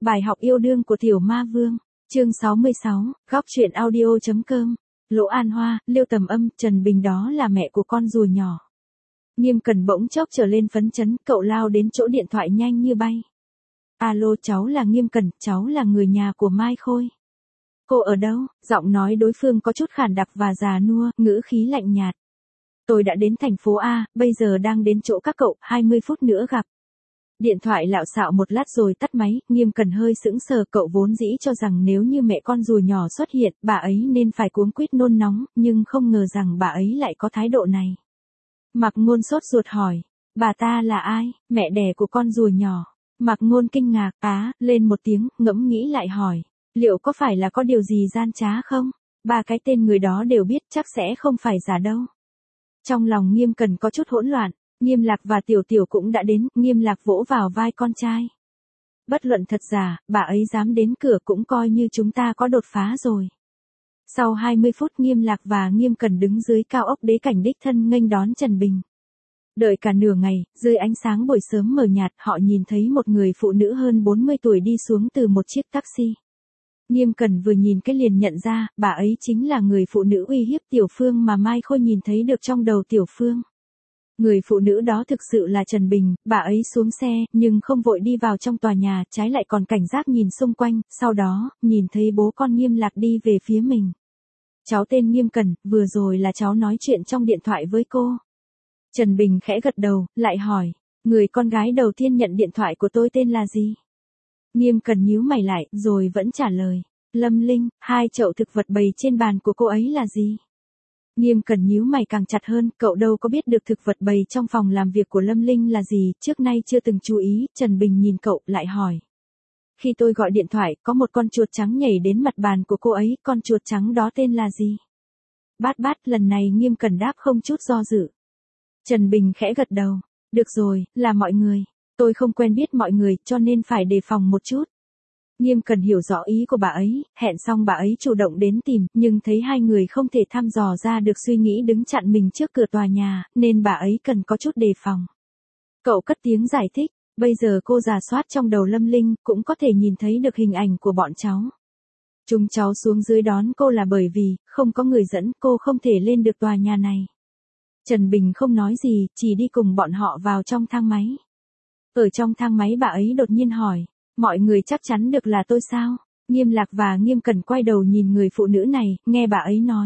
Bài học yêu đương của Tiểu Ma Vương, chương 66, góc truyện audio.com. Lỗ An Hoa, Liêu Tầm Âm, Trần Bình đó là mẹ của con rùa nhỏ. Nghiêm Cẩn bỗng chốc trở lên phấn chấn, cậu lao đến chỗ điện thoại nhanh như bay. Alo, cháu là Nghiêm Cẩn, cháu là người nhà của Mai Khôi. Cô ở đâu? Giọng nói đối phương có chút khàn đặc và già nua, ngữ khí lạnh nhạt. Tôi đã đến thành phố A, bây giờ đang đến chỗ các cậu, 20 phút nữa gặp. Điện thoại lạo xạo một lát rồi tắt máy, Nghiêm Cẩn hơi sững sờ, cậu vốn dĩ cho rằng nếu như mẹ con rùa nhỏ xuất hiện, bà ấy nên phải cuống quýt nôn nóng, nhưng không ngờ rằng bà ấy lại có thái độ này. Mạc Ngôn sốt ruột hỏi, bà ta là ai, mẹ đẻ của con rùa nhỏ? Mạc Ngôn kinh ngạc, lên một tiếng, ngẫm nghĩ lại hỏi, liệu có phải là có điều gì gian trá không? Ba cái tên người đó đều biết, chắc sẽ không phải giả đâu. Trong lòng Nghiêm Cẩn có chút hỗn loạn. Nghiêm Lạc và Tiểu Tiểu cũng đã đến, Nghiêm Lạc vỗ vào vai con trai. Bất luận thật giả, bà ấy dám đến cửa cũng coi như chúng ta có đột phá rồi. Sau 20 phút Nghiêm Lạc và Nghiêm Cẩn đứng dưới cao ốc đế cảnh đích thân nghênh đón Trần Bình. Đợi cả nửa ngày, dưới ánh sáng buổi sớm mờ nhạt, họ nhìn thấy một người phụ nữ hơn 40 tuổi đi xuống từ một chiếc taxi. Nghiêm Cẩn vừa nhìn cái liền nhận ra, bà ấy chính là người phụ nữ uy hiếp Tiểu Phương mà Mai Khôi nhìn thấy được trong đầu Tiểu Phương. Người phụ nữ đó thực sự là Trần Bình, bà ấy xuống xe, nhưng không vội đi vào trong tòa nhà, trái lại còn cảnh giác nhìn xung quanh, sau đó, nhìn thấy bố con Nghiêm Lạc đi về phía mình. Cháu tên Nghiêm Cẩn, vừa rồi là cháu nói chuyện trong điện thoại với cô. Trần Bình khẽ gật đầu, lại hỏi, người con gái đầu tiên nhận điện thoại của tôi tên là gì? Nghiêm Cẩn nhíu mày lại, rồi vẫn trả lời, Lâm Linh. Hai chậu thực vật bày trên bàn của cô ấy là gì? Nghiêm Cẩn nhíu mày càng chặt hơn, cậu đâu có biết được thực vật bày trong phòng làm việc của Lâm Linh là gì, trước nay chưa từng chú ý. Trần Bình nhìn cậu, lại hỏi. Khi tôi gọi điện thoại, có một con chuột trắng nhảy đến mặt bàn của cô ấy, con chuột trắng đó tên là gì? Bát Bát. Lần này Nghiêm Cẩn đáp không chút do dự. Trần Bình khẽ gật đầu, được rồi, là mọi người. Tôi không quen biết mọi người, cho nên phải đề phòng một chút. Nghiêm Cẩn hiểu rõ ý của bà ấy, hẹn xong bà ấy chủ động đến tìm, nhưng thấy hai người không thể thăm dò ra được suy nghĩ đứng chặn mình trước cửa tòa nhà, nên bà ấy cần có chút đề phòng. Cậu cất tiếng giải thích, bây giờ cô rà soát trong đầu Lâm Linh, cũng có thể nhìn thấy được hình ảnh của bọn cháu. Chúng cháu xuống dưới đón cô là bởi vì, không có người dẫn, cô không thể lên được tòa nhà này. Trần Bình không nói gì, chỉ đi cùng bọn họ vào trong thang máy. Ở trong thang máy bà ấy đột nhiên hỏi. Mọi người chắc chắn được là tôi sao? Nghiêm Lạc và Nghiêm Cẩn quay đầu nhìn người phụ nữ này, nghe bà ấy nói.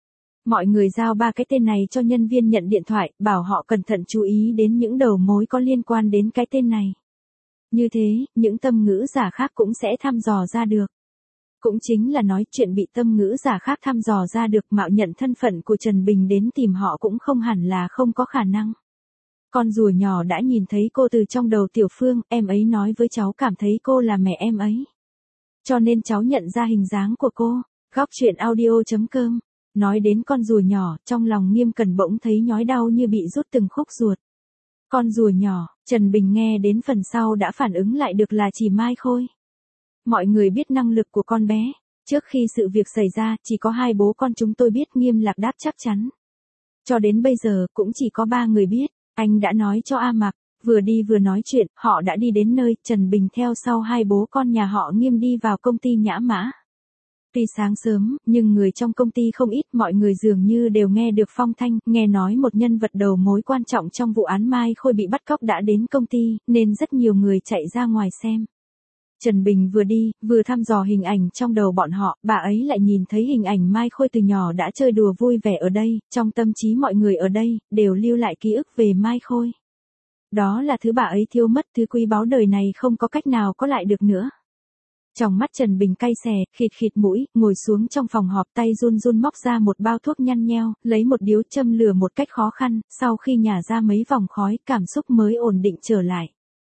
Mọi người giao ba cái tên này cho nhân viên nhận điện thoại, bảo họ cẩn thận chú ý đến những đầu mối có liên quan đến cái tên này. Như thế, những tâm ngữ giả khác cũng sẽ thăm dò ra được. Cũng chính là nói chuyện bị tâm ngữ giả khác thăm dò ra được, mạo nhận thân phận của Trần Bình đến tìm họ cũng không hẳn là không có khả năng. Con rùa nhỏ đã nhìn thấy cô từ trong đầu Tiểu Phương, em ấy nói với cháu cảm thấy cô là mẹ em ấy. Cho nên cháu nhận ra hình dáng của cô. Góc truyện audio.com. Nói đến con rùa nhỏ, trong lòng Nghiêm Cẩn bỗng thấy nhói đau như bị rút từng khúc ruột. Con rùa nhỏ, Trần Bình nghe đến phần sau đã phản ứng lại được là chỉ Mai Khôi. Mọi người biết năng lực của con bé. Trước khi sự việc xảy ra, chỉ có hai bố con chúng tôi biết, Nghiêm Lạc đáp chắc chắn. Cho đến bây giờ, cũng chỉ có 3 người biết. Anh đã nói cho A Mạc, vừa đi vừa nói chuyện, họ đã đi đến nơi, Trần Bình theo sau hai bố con nhà họ Nghiêm đi vào công ty Nhã Mã. Tuy sáng sớm, nhưng người trong công ty không ít, mọi người dường như đều nghe được phong thanh, nghe nói một nhân vật đầu mối quan trọng trong vụ án Mai Khôi bị bắt cóc đã đến công ty, nên rất nhiều người chạy ra ngoài xem. Trần Bình vừa đi, vừa thăm dò hình ảnh trong đầu bọn họ, bà ấy lại nhìn thấy hình ảnh Mai Khôi từ nhỏ đã chơi đùa vui vẻ ở đây, trong tâm trí mọi người ở đây, đều lưu lại ký ức về Mai Khôi. Đó là thứ bà ấy thiếu mất, thứ quý báu đời này không có cách nào có lại được nữa. Trong mắt Trần Bình cay xè, khịt khịt mũi, ngồi xuống trong phòng họp, tay run run móc ra một bao thuốc nhăn nheo, lấy một điếu châm lửa một cách khó khăn, sau khi nhả ra mấy vòng khói, cảm xúc mới ổn định trở lại.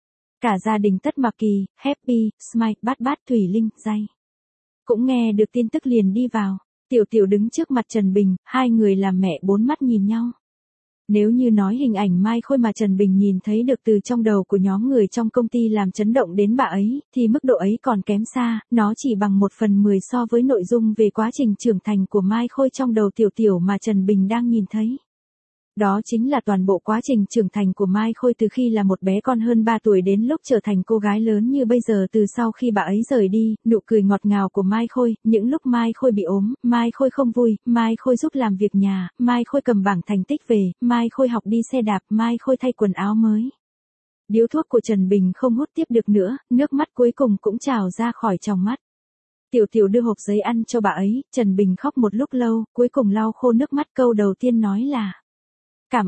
Cả gia đình Tất Mạc Kỳ, Happy, Smile, Bát Bát, Thủy Linh, Dây. Cũng nghe được tin tức liền đi vào. Tiểu Tiểu đứng trước mặt Trần Bình, hai người làm mẹ bốn mắt nhìn nhau. Nếu như nói hình ảnh Mai Khôi mà Trần Bình nhìn thấy được từ trong đầu của nhóm người trong công ty làm chấn động đến bà ấy, thì mức độ ấy còn kém xa, nó chỉ bằng 1/10 so với nội dung về quá trình trưởng thành của Mai Khôi trong đầu Tiểu Tiểu mà Trần Bình đang nhìn thấy. Đó chính là toàn bộ quá trình trưởng thành của Mai Khôi từ khi là một bé con hơn 3 tuổi đến lúc trở thành cô gái lớn như bây giờ. Từ sau khi bà ấy rời đi, nụ cười ngọt ngào của Mai Khôi, những lúc Mai Khôi bị ốm, Mai Khôi không vui, Mai Khôi giúp làm việc nhà, Mai Khôi cầm bảng thành tích về, Mai Khôi học đi xe đạp, Mai Khôi thay quần áo mới. Điếu thuốc của Trần Bình không hút tiếp được nữa, nước mắt cuối cùng cũng trào ra khỏi tròng mắt. Tiểu Tiểu đưa hộp giấy ăn cho bà ấy, Trần Bình khóc một lúc lâu, cuối cùng lau khô nước mắt, câu đầu tiên nói là: cảm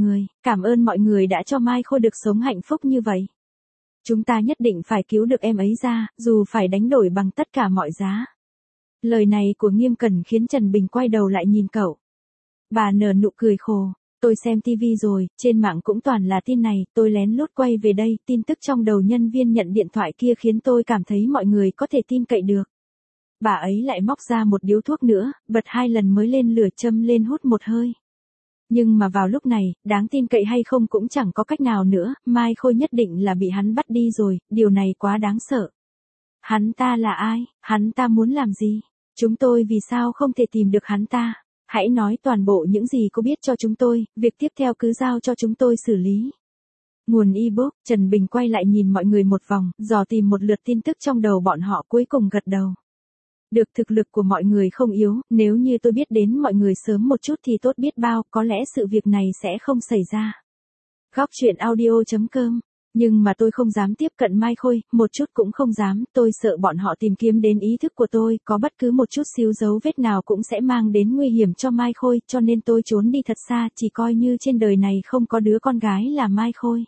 ơn mọi người đã cho Mai Khôi được sống hạnh phúc như vậy. Chúng ta nhất định phải cứu được em ấy ra, dù phải đánh đổi bằng tất cả mọi giá. Lời này của Nghiêm Cẩn khiến Trần Bình quay đầu lại nhìn cậu. Bà nở nụ cười khổ. Tôi xem tivi rồi, trên mạng cũng toàn là tin này, tôi lén lút quay về đây, tin tức trong đầu nhân viên nhận điện thoại kia khiến tôi cảm thấy mọi người có thể tin cậy được. Bà ấy lại móc ra một điếu thuốc nữa, bật 2 lần mới lên lửa châm lên hút một hơi. Nhưng mà vào lúc này, đáng tin cậy hay không cũng chẳng có cách nào nữa, Mai Khôi nhất định là bị hắn bắt đi rồi, điều này quá đáng sợ. Hắn ta là ai? Hắn ta muốn làm gì? Chúng tôi vì sao không thể tìm được hắn ta? Hãy nói toàn bộ những gì cô biết cho chúng tôi, việc tiếp theo cứ giao cho chúng tôi xử lý. Nguồn ebook, Trần Bình quay lại nhìn mọi người một vòng, dò tìm một lượt tin tức trong đầu bọn họ, cuối cùng gật đầu. Được, thực lực của mọi người không yếu, nếu như tôi biết đến mọi người sớm một chút thì tốt biết bao, có lẽ sự việc này sẽ không xảy ra. Góc truyện audio.com. Nhưng mà tôi không dám tiếp cận Mai Khôi, một chút cũng không dám, tôi sợ bọn họ tìm kiếm đến ý thức của tôi, có bất cứ một chút xíu dấu vết nào cũng sẽ mang đến nguy hiểm cho Mai Khôi, cho nên tôi trốn đi thật xa, chỉ coi như trên đời này không có đứa con gái là Mai Khôi.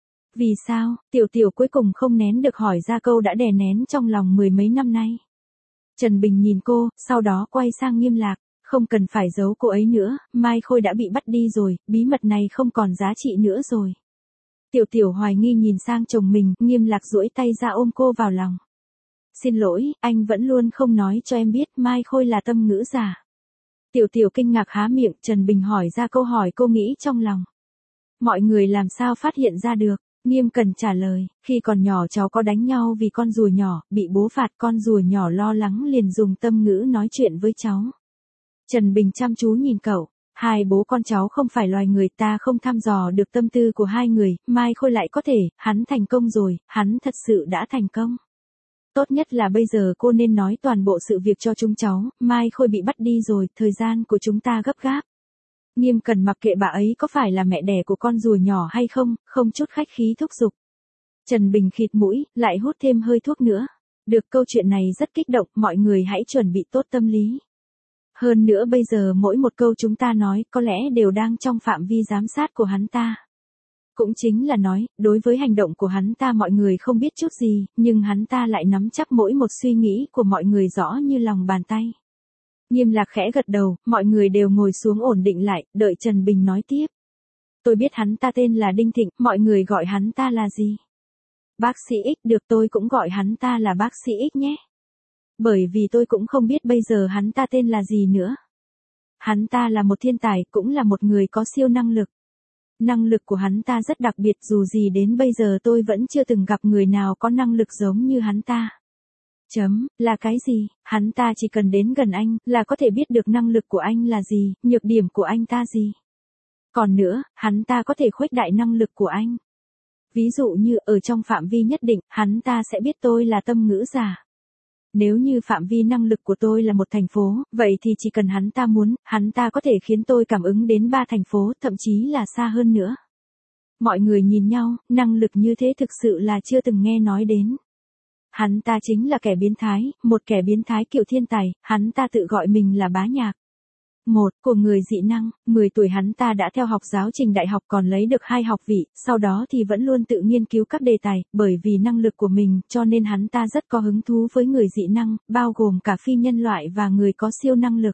Vì sao? Tiểu Tiểu cuối cùng không nén được hỏi ra câu đã đè nén trong lòng 10 mấy năm nay. Trần Bình nhìn cô, sau đó quay sang Nghiêm Lạc, không cần phải giấu cô ấy nữa, Mai Khôi đã bị bắt đi rồi, bí mật này không còn giá trị nữa rồi. Tiểu Tiểu hoài nghi nhìn sang chồng mình, Nghiêm Lạc duỗi tay ra ôm cô vào lòng. Xin lỗi, anh vẫn luôn không nói cho em biết Mai Khôi là tâm ngữ giả. Tiểu Tiểu kinh ngạc há miệng, Trần Bình hỏi ra câu hỏi cô nghĩ trong lòng. Mọi người làm sao phát hiện ra được? Nghiêm Cẩn trả lời, khi còn nhỏ cháu có đánh nhau vì con rùa nhỏ, bị bố phạt, con rùa nhỏ lo lắng liền dùng tâm ngữ nói chuyện với cháu. Trần Bình chăm chú nhìn cậu, hai bố con cháu không phải loài người, ta không thăm dò được tâm tư của hai người, Mai Khôi lại có thể, hắn thành công rồi, hắn thật sự đã thành công. Tốt nhất là bây giờ cô nên nói toàn bộ sự việc cho chúng cháu, Mai Khôi bị bắt đi rồi, thời gian của chúng ta gấp gáp. Nghiêm Cẩn mặc kệ bà ấy có phải là mẹ đẻ của con rùa nhỏ hay không, không chút khách khí thúc giục. Trần Bình khịt mũi, lại hút thêm hơi thuốc nữa. Được, câu chuyện này rất kích động, mọi người hãy chuẩn bị tốt tâm lý. Hơn nữa bây giờ mỗi một câu chúng ta nói có lẽ đều đang trong phạm vi giám sát của hắn ta. Cũng chính là nói, đối với hành động của hắn ta mọi người không biết chút gì, nhưng hắn ta lại nắm chắc mỗi một suy nghĩ của mọi người rõ như lòng bàn tay. Nghiêm Lạc khẽ gật đầu, mọi người đều ngồi xuống ổn định lại, đợi Trần Bình nói tiếp. Tôi biết hắn ta tên là Đinh Thịnh, mọi người gọi hắn ta là gì? Bác sĩ X, được, tôi cũng gọi hắn ta là bác sĩ X nhé. Bởi vì tôi cũng không biết bây giờ hắn ta tên là gì nữa. Hắn ta là một thiên tài, cũng là một người có siêu năng lực. Năng lực của hắn ta rất đặc biệt, dù gì đến bây giờ tôi vẫn chưa từng gặp người nào có năng lực giống như hắn ta. Là cái gì? Hắn ta chỉ cần đến gần anh, là có thể biết được năng lực của anh là gì, nhược điểm của anh ta gì. Còn nữa, hắn ta có thể khuếch đại năng lực của anh. Ví dụ như, ở trong phạm vi nhất định, hắn ta sẽ biết tôi là tâm ngữ giả. Nếu như phạm vi năng lực của tôi là một thành phố, vậy thì chỉ cần hắn ta muốn, hắn ta có thể khiến tôi cảm ứng đến 3 thành phố, thậm chí là xa hơn nữa. Mọi người nhìn nhau, năng lực như thế thực sự là chưa từng nghe nói đến. Hắn ta chính là kẻ biến thái, một kẻ biến thái kiểu thiên tài, hắn ta tự gọi mình là Bá Nhạc. Của người dị năng, 10 tuổi hắn ta đã theo học giáo trình đại học còn lấy được 2 học vị, sau đó thì vẫn luôn tự nghiên cứu các đề tài, bởi vì năng lực của mình, cho nên hắn ta rất có hứng thú với người dị năng, bao gồm cả phi nhân loại và người có siêu năng lực.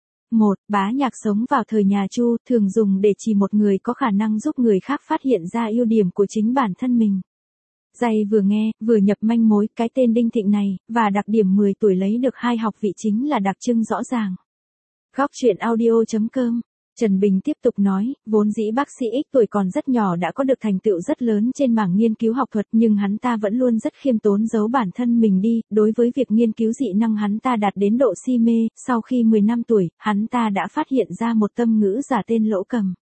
Bá Nhạc sống vào thời nhà Chu, thường dùng để chỉ một người có khả năng giúp người khác phát hiện ra ưu điểm của chính bản thân mình. Dày vừa nghe, vừa nhập manh mối, cái tên Đinh Thịnh này, và đặc điểm 10 tuổi lấy được 2 học vị chính là đặc trưng rõ ràng. Góc truyện audio.com. Trần Bình tiếp tục nói, vốn dĩ bác sĩ X tuổi còn rất nhỏ đã có được thành tựu rất lớn trên mảng nghiên cứu học thuật, nhưng hắn ta vẫn luôn rất khiêm tốn giấu bản thân mình đi, đối với việc nghiên cứu dị năng hắn ta đạt đến độ si mê, sau khi 10 năm tuổi, hắn ta đã phát hiện ra một tâm ngữ giả tên Lỗ Cầm.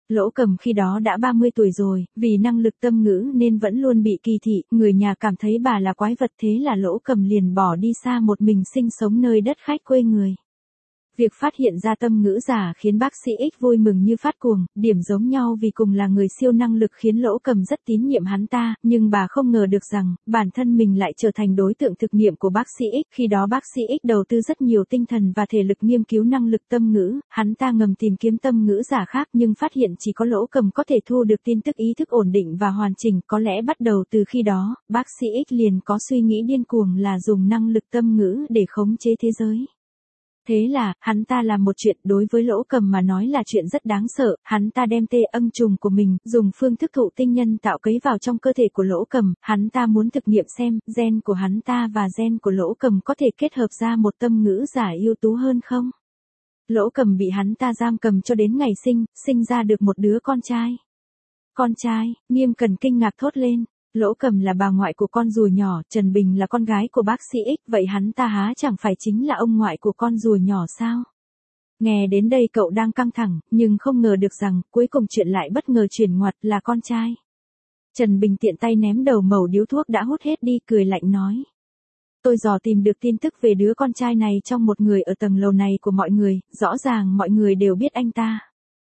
Lỗ Cầm khi đó đã 30 tuổi rồi, vì năng lực tâm ngữ nên vẫn luôn bị kỳ thị, người nhà cảm thấy bà là quái vật, thế là Lỗ Cầm liền bỏ đi xa một mình sinh sống nơi đất khách quê người. Việc phát hiện ra tâm ngữ giả khiến bác sĩ X vui mừng như phát cuồng, điểm giống nhau vì cùng là người siêu năng lực khiến Lỗ Cầm rất tín nhiệm hắn ta, nhưng bà không ngờ được rằng, bản thân mình lại trở thành đối tượng thực nghiệm của bác sĩ X. Khi đó bác sĩ X đầu tư rất nhiều tinh thần và thể lực nghiên cứu năng lực tâm ngữ, hắn ta ngầm tìm kiếm tâm ngữ giả khác nhưng phát hiện chỉ có Lỗ Cầm có thể thu được tin tức ý thức ổn định và hoàn chỉnh. Có lẽ bắt đầu từ khi đó, bác sĩ X liền có suy nghĩ điên cuồng là dùng năng lực tâm ngữ để khống chế thế giới. Thế là, hắn ta làm một chuyện đối với Lỗ Cầm mà nói là chuyện rất đáng sợ, hắn ta đem tê âm trùng của mình, dùng phương thức thụ tinh nhân tạo cấy vào trong cơ thể của Lỗ Cầm, hắn ta muốn thực nghiệm xem, gen của hắn ta và gen của Lỗ Cầm có thể kết hợp ra một tâm ngữ giả ưu tú hơn không? Lỗ Cầm bị hắn ta giam cầm cho đến ngày sinh ra được một đứa con trai. Con trai, Nghiêm Cẩn kinh ngạc thốt lên. Lỗ Cầm là bà ngoại của con rùa nhỏ, Trần Bình là con gái của bác sĩ X, vậy hắn ta há chẳng phải chính là ông ngoại của con rùa nhỏ sao? Nghe đến đây cậu đang căng thẳng, nhưng không ngờ được rằng, cuối cùng chuyện lại bất ngờ chuyển ngoặt là con trai. Trần Bình tiện tay ném đầu mẩu điếu thuốc đã hút hết đi, cười lạnh nói. Tôi dò tìm được tin tức về đứa con trai này trong một người ở tầng lầu này của mọi người, rõ ràng mọi người đều biết anh ta.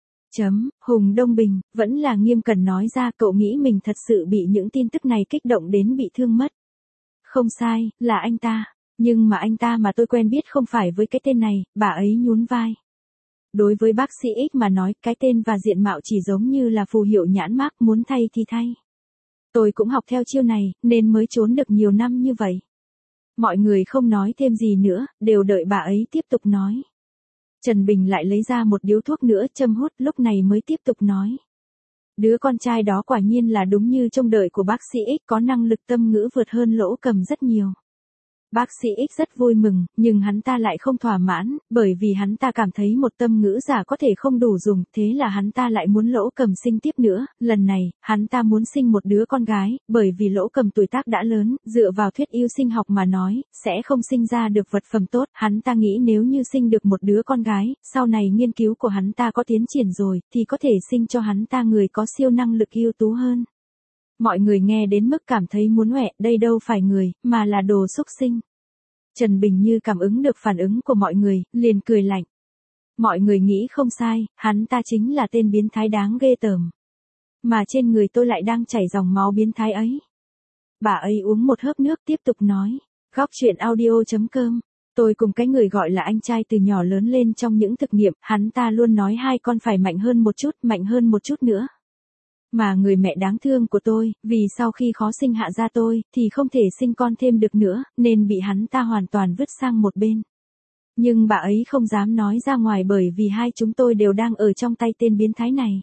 Hùng Đông Bình, vẫn là Nghiêm Cẩn nói ra, cậu nghĩ mình thật sự bị những tin tức này kích động đến bị thương mất. Không sai, là anh ta. Nhưng mà anh ta mà tôi quen biết không phải với cái tên này, bà ấy nhún vai. Đối với bác sĩ X mà nói, cái tên và diện mạo chỉ giống như là phù hiệu nhãn mác, muốn thay thì thay. Tôi cũng học theo chiêu này, nên mới trốn được nhiều năm như vậy. Mọi người không nói thêm gì nữa, đều đợi bà ấy tiếp tục nói. Trần Bình lại lấy ra một điếu thuốc nữa châm hút, lúc này mới tiếp tục nói. Đứa con trai đó quả nhiên là đúng như trông đợi của bác sĩ X, có năng lực tâm ngữ vượt hơn Lỗ Cầm rất nhiều. Bác sĩ X rất vui mừng, nhưng hắn ta lại không thỏa mãn, bởi vì hắn ta cảm thấy một tâm ngữ giả có thể không đủ dùng, thế là hắn ta lại muốn Lỗ Cầm sinh tiếp nữa, lần này, hắn ta muốn sinh một đứa con gái, bởi vì Lỗ Cầm tuổi tác đã lớn, dựa vào thuyết yêu sinh học mà nói, sẽ không sinh ra được vật phẩm tốt, hắn ta nghĩ nếu như sinh được một đứa con gái, sau này nghiên cứu của hắn ta có tiến triển rồi, thì có thể sinh cho hắn ta người có siêu năng lực ưu tú hơn. Mọi người nghe đến mức cảm thấy muốn hoẹ, đây đâu phải người, mà là đồ xúc sinh. Trần Bình như cảm ứng được phản ứng của mọi người, liền cười lạnh. Mọi người nghĩ không sai, hắn ta chính là tên biến thái đáng ghê tởm. Mà trên người tôi lại đang chảy dòng máu biến thái ấy. Bà ấy uống một hớp nước tiếp tục nói. Góc chuyện audio.com. Tôi cùng cái người gọi là anh trai từ nhỏ lớn lên trong những thực nghiệm, hắn ta luôn nói hai con phải mạnh hơn một chút nữa. Mà người mẹ đáng thương của tôi, vì sau khi khó sinh hạ ra tôi, thì không thể sinh con thêm được nữa, nên bị hắn ta hoàn toàn vứt sang một bên. Nhưng bà ấy không dám nói ra ngoài bởi vì hai chúng tôi đều đang ở trong tay tên biến thái này.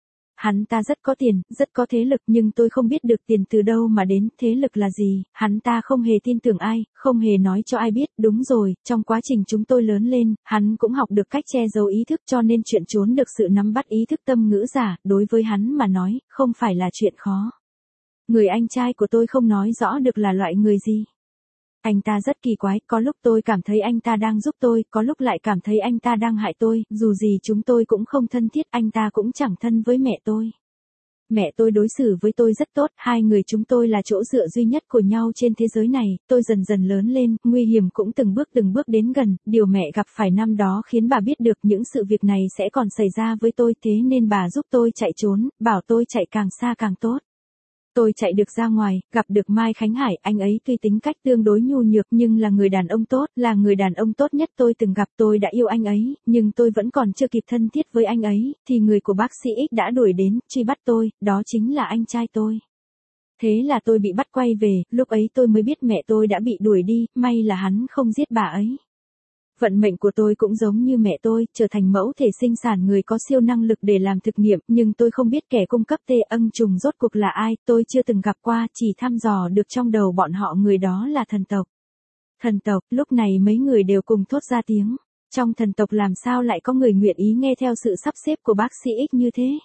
Hắn ta rất có tiền, rất có thế lực nhưng tôi không biết được tiền từ đâu mà đến, thế lực là gì, hắn ta không hề tin tưởng ai, không hề nói cho ai biết, đúng rồi, trong quá trình chúng tôi lớn lên, hắn cũng học được cách che giấu ý thức cho nên chuyện trốn được sự nắm bắt ý thức tâm ngữ giả, đối với hắn mà nói, không phải là chuyện khó. Người anh trai của tôi không nói rõ được là loại người gì. Anh ta rất kỳ quái, có lúc tôi cảm thấy anh ta đang giúp tôi, có lúc lại cảm thấy anh ta đang hại tôi, dù gì chúng tôi cũng không thân thiết, anh ta cũng chẳng thân với mẹ tôi. Mẹ tôi đối xử với tôi rất tốt, hai người chúng tôi là chỗ dựa duy nhất của nhau trên thế giới này, tôi dần dần lớn lên, nguy hiểm cũng từng bước đến gần, điều mẹ gặp phải năm đó khiến bà biết được những sự việc này sẽ còn xảy ra với tôi, thế nên bà giúp tôi chạy trốn, bảo tôi chạy càng xa càng tốt. Tôi chạy được ra ngoài, gặp được Mai Khánh Hải, anh ấy tuy tính cách tương đối nhu nhược nhưng là người đàn ông tốt, là người đàn ông tốt nhất tôi từng gặp, tôi đã yêu anh ấy, nhưng tôi vẫn còn chưa kịp thân thiết với anh ấy, thì người của bác sĩ X đã đuổi đến, truy bắt tôi, đó chính là anh trai tôi. Thế là tôi bị bắt quay về, lúc ấy tôi mới biết mẹ tôi đã bị đuổi đi, may là hắn không giết bà ấy. Vận mệnh của tôi cũng giống như mẹ tôi, trở thành mẫu thể sinh sản người có siêu năng lực để làm thực nghiệm, nhưng tôi không biết kẻ cung cấp tê âm trùng rốt cuộc là ai, tôi chưa từng gặp qua, chỉ thăm dò được trong đầu bọn họ người đó là thần tộc. Thần tộc, lúc này mấy người đều cùng thốt ra tiếng. Trong thần tộc làm sao lại có người nguyện ý nghe theo sự sắp xếp của bác sĩ X như thế?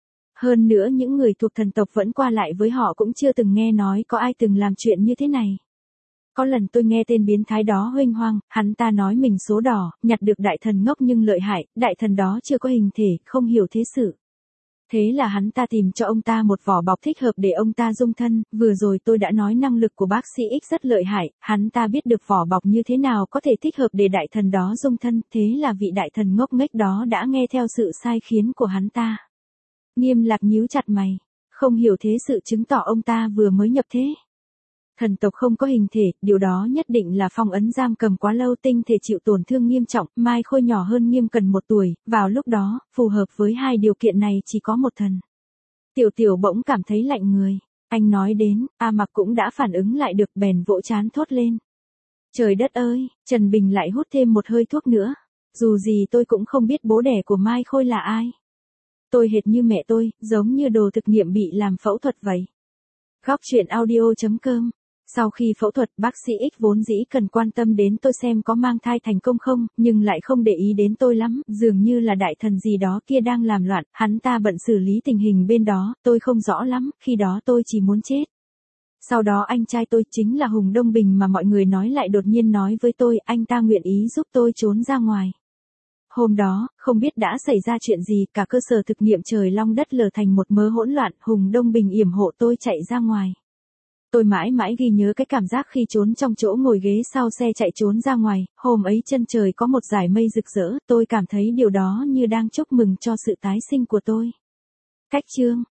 Hơn nữa những người thuộc thần tộc vẫn qua lại với họ cũng chưa từng nghe nói có ai từng làm chuyện như thế này. Có lần tôi nghe tên biến thái đó huênh hoang, hắn ta nói mình số đỏ, nhặt được đại thần ngốc nhưng lợi hại, đại thần đó chưa có hình thể, không hiểu thế sự. Thế là hắn ta tìm cho ông ta một vỏ bọc thích hợp để ông ta dung thân, vừa rồi tôi đã nói năng lực của bác sĩ X rất lợi hại, hắn ta biết được vỏ bọc như thế nào có thể thích hợp để đại thần đó dung thân, thế là vị đại thần ngốc nghếch đó đã nghe theo sự sai khiến của hắn ta. Nghiêm Lạc nhíu chặt mày, không hiểu thế sự chứng tỏ ông ta vừa mới nhập thế. Thần tộc không có hình thể, điều đó nhất định là phong ấn giam cầm quá lâu, tinh thể chịu tổn thương nghiêm trọng, Mai Khôi nhỏ hơn Nghiêm Cần 1 tuổi, vào lúc đó, phù hợp với hai điều kiện này chỉ có một thần. Tiểu Tiểu bỗng cảm thấy lạnh người, anh nói đến, A Mặc cũng đã phản ứng lại được, bèn vỗ trán thốt lên. Trời đất ơi, Trần Bình lại hút thêm một hơi thuốc nữa. Dù gì tôi cũng không biết bố đẻ của Mai Khôi là ai. Tôi hệt như mẹ tôi, giống như đồ thực nghiệm bị làm phẫu thuật vậy. Góc truyện audio.com. Sau khi phẫu thuật, bác sĩ X vốn dĩ cần quan tâm đến tôi xem có mang thai thành công không, nhưng lại không để ý đến tôi lắm, dường như là đại thần gì đó kia đang làm loạn, hắn ta bận xử lý tình hình bên đó, tôi không rõ lắm, khi đó tôi chỉ muốn chết. Sau đó anh trai tôi, chính là Hùng Đông Bình mà mọi người nói, lại đột nhiên nói với tôi, anh ta nguyện ý giúp tôi trốn ra ngoài. Hôm đó, không biết đã xảy ra chuyện gì, cả cơ sở thực nghiệm trời long đất lở thành một mớ hỗn loạn, Hùng Đông Bình yểm hộ tôi chạy ra ngoài. Tôi mãi mãi ghi nhớ cái cảm giác khi trốn trong chỗ ngồi ghế sau xe chạy trốn ra ngoài, hôm ấy chân trời có một dải mây rực rỡ, tôi cảm thấy điều đó như đang chúc mừng cho sự tái sinh của tôi. Cách chương